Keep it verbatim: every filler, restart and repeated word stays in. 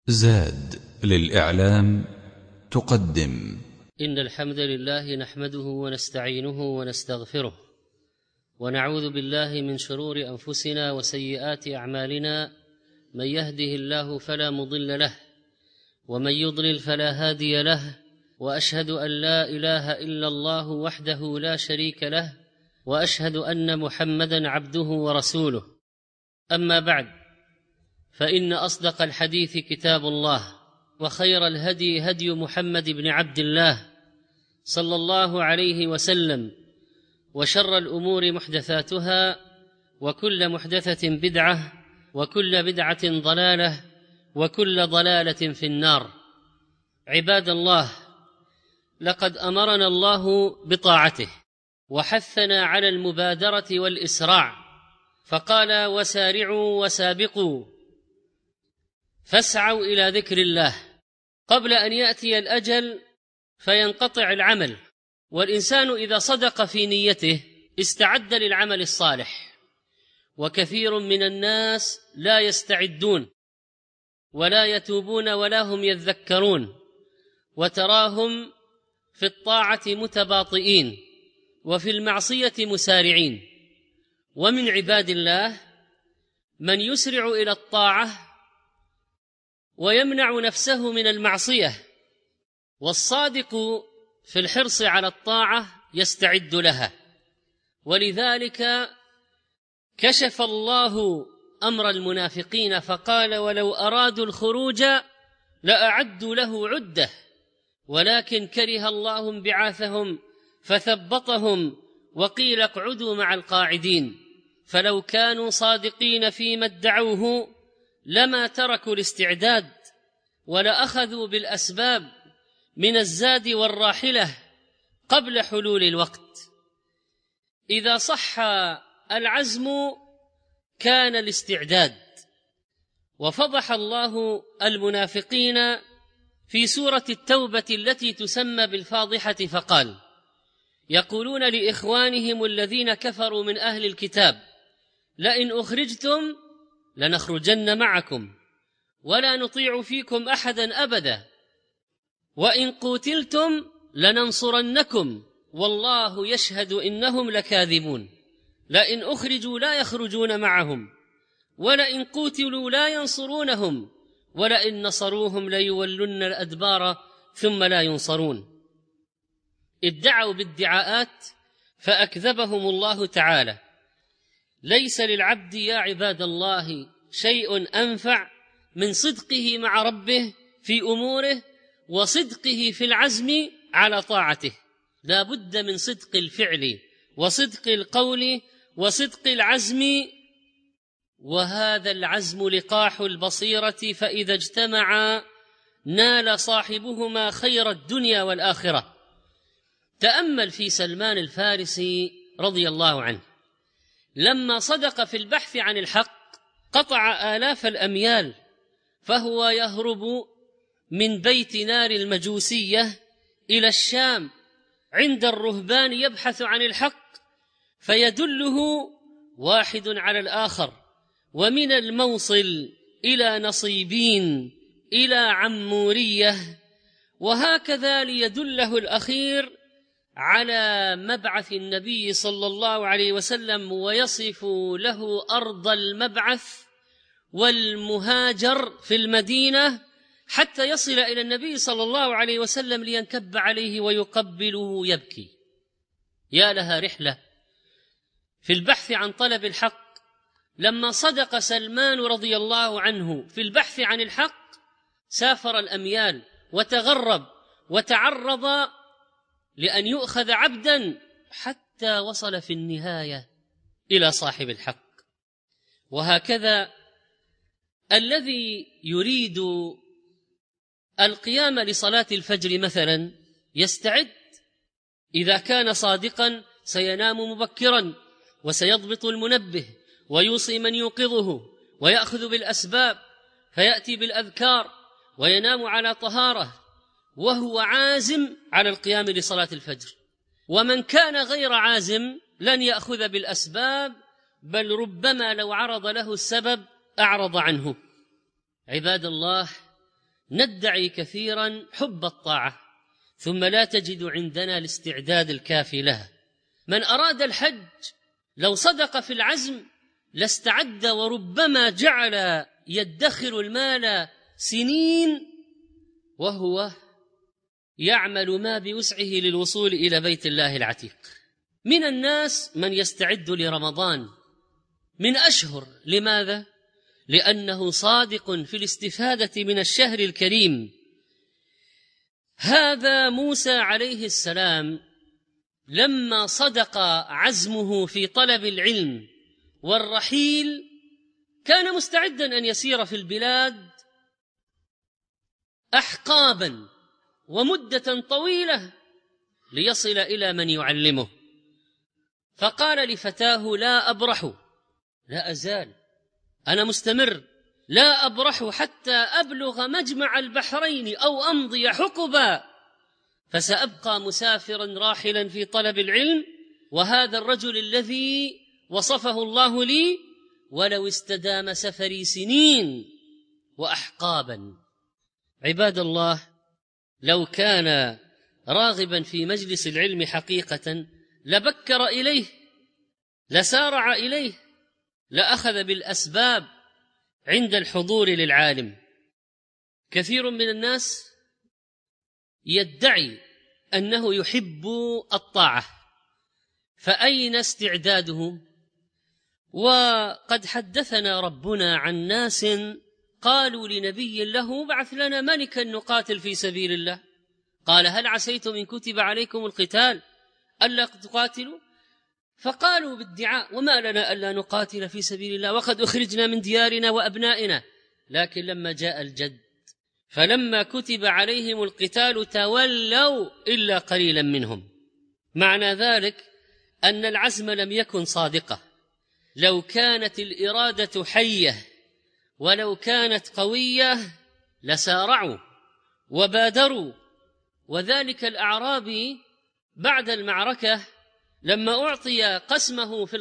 زاد للإعلام تقدم. إن الحمد لله نحمده ونستعينه ونستغفره ونعوذ بالله من شرور أنفسنا وسيئات أعمالنا، من يهده الله فلا مضل له ومن يضلل فلا هادي له، وأشهد أن لا إله إلا الله وحده لا شريك له، وأشهد أن محمدًا عبده ورسوله. أما بعد، فإن أصدق الحديث كتاب الله، وخير الهدي هدي محمد بن عبد الله صلى الله عليه وسلم، وشر الأمور محدثاتها، وكل محدثة بدعة، وكل بدعة ضلالة، وكل ضلالة في النار. عباد الله، لقد أمرنا الله بطاعته وحثنا على المبادرة والإسراع، فقال: وسارعوا وسابقوا، فاسعوا إلى ذكر الله قبل أن يأتي الأجل فينقطع العمل. والإنسان إذا صدق في نيته استعد للعمل الصالح، وكثير من الناس لا يستعدون ولا يتوبون ولا هم يذكرون، وتراهم في الطاعة متباطئين وفي المعصية مسارعين. ومن عباد الله من يسرع إلى الطاعة ويمنع نفسه من المعصية، والصادق في الحرص على الطاعة يستعد لها. ولذلك كشف الله أمر المنافقين فقال: ولو أرادوا الخروج لأعدوا له عدة، ولكن كره الله انبعاثهم فثبطهم وقيل اقعدوا مع القاعدين. فلو كانوا صادقين فيما ادعوه لما تركوا الاستعداد، ولأخذوا بالأسباب من الزاد والراحلة قبل حلول الوقت. إذا صح العزم كان الاستعداد. وفضح الله المنافقين في سورة التوبة التي تسمى بالفاضحة فقال: يقولون لإخوانهم الذين كفروا من أهل الكتاب لئن أخرجتم لنخرجن معكم ولا نطيع فيكم أحدا أبدا وإن قتلتم لننصرنكم والله يشهد إنهم لكاذبون. لئن أخرجوا لا يخرجون معهم ولئن قتلوا لا ينصرونهم ولئن نصروهم ليولن الأدبار ثم لا ينصرون. ادعوا بادعاءات فأكذبهم الله تعالى. ليس للعبد يا عباد الله شيء أنفع من صدقه مع ربه في أموره وصدقه في العزم على طاعته. لا بد من صدق الفعل وصدق القول وصدق العزم، وهذا العزم لقاح البصيرة، فإذا اجتمعا نال صاحبهما خير الدنيا والآخرة. تأمل في سلمان الفارسي رضي الله عنه، لما صدق في البحث عن الحق قطع آلاف الأميال، فهو يهرب من بيت نار المجوسية إلى الشام عند الرهبان يبحث عن الحق، فيدله واحد على الآخر، ومن الموصل إلى نصيبين إلى عمورية، وهكذا ليدله الأخير على مبعث النبي صلى الله عليه وسلم، ويصف له أرض المبعث والمهاجر في المدينة حتى يصل إلى النبي صلى الله عليه وسلم لينكب عليه ويقبله يبكي. يا لها رحلة في البحث عن طلب الحق. لما صدق سلمان رضي الله عنه في البحث عن الحق سافر الأميال وتغرب وتعرض لأن يؤخذ عبدا حتى وصل في النهاية إلى صاحب الحق. وهكذا الذي يريد القيام لصلاة الفجر مثلا يستعد. إذا كان صادقا سينام مبكرا وسيضبط المنبه ويوصي من يوقظه ويأخذ بالأسباب، فيأتي بالأذكار وينام على طهارة وهو عازم على القيام لصلاة الفجر. ومن كان غير عازم لن يأخذ بالأسباب، بل ربما لو عرض له السبب أعرض عنه. عباد الله، ندعي كثيرا حب الطاعة ثم لا تجد عندنا الاستعداد الكافي لها. من أراد الحج لو صدق في العزم لاستعد، وربما جعل يدخر المال سنين وهو يعمل ما بوسعه للوصول إلى بيت الله العتيق. من الناس من يستعد لرمضان من أشهر. لماذا؟ لأنه صادق في الاستفادة من الشهر الكريم. هذا موسى عليه السلام لما صدق عزمه في طلب العلم والرحيل كان مستعدا أن يسير في البلاد أحقابا ومدة طويلة ليصل إلى من يعلمه، فقال لفتاه: لا أبرح، لا أزال، أنا مستمر، لا أبرح حتى أبلغ مجمع البحرين أو أمضي حقبا، فسأبقى مسافرا راحلا في طلب العلم، وهذا الرجل الذي وصفه الله لي ولو استدام سفري سنين وأحقابا. عباد الله، لو كان راغبا في مجلس العلم حقيقة لبكر إليه، لسارع إليه، لأخذ بالأسباب عند الحضور للعالم. كثير من الناس يدعي أنه يحب الطاعة، فأين استعداده؟ وقد حدثنا ربنا عن ناس قالوا لنبي له: بعث لنا ملكا نقاتل في سبيل الله. قال: هل عسيتم إن كتب عليكم القتال ألا تقاتلوا؟ فقالوا بادعاء: وما لنا ألا نقاتل في سبيل الله وقد أخرجنا من ديارنا وأبنائنا. لكن لما جاء الجد فلما كتب عليهم القتال تولوا إلا قليلا منهم. معنى ذلك أن العزم لم يكن صادقة. لو كانت الإرادة حية ولو كانت قوية لسارعوا وبادروا. وذلك الأعرابي بعد المعركة لما أعطي قسمه في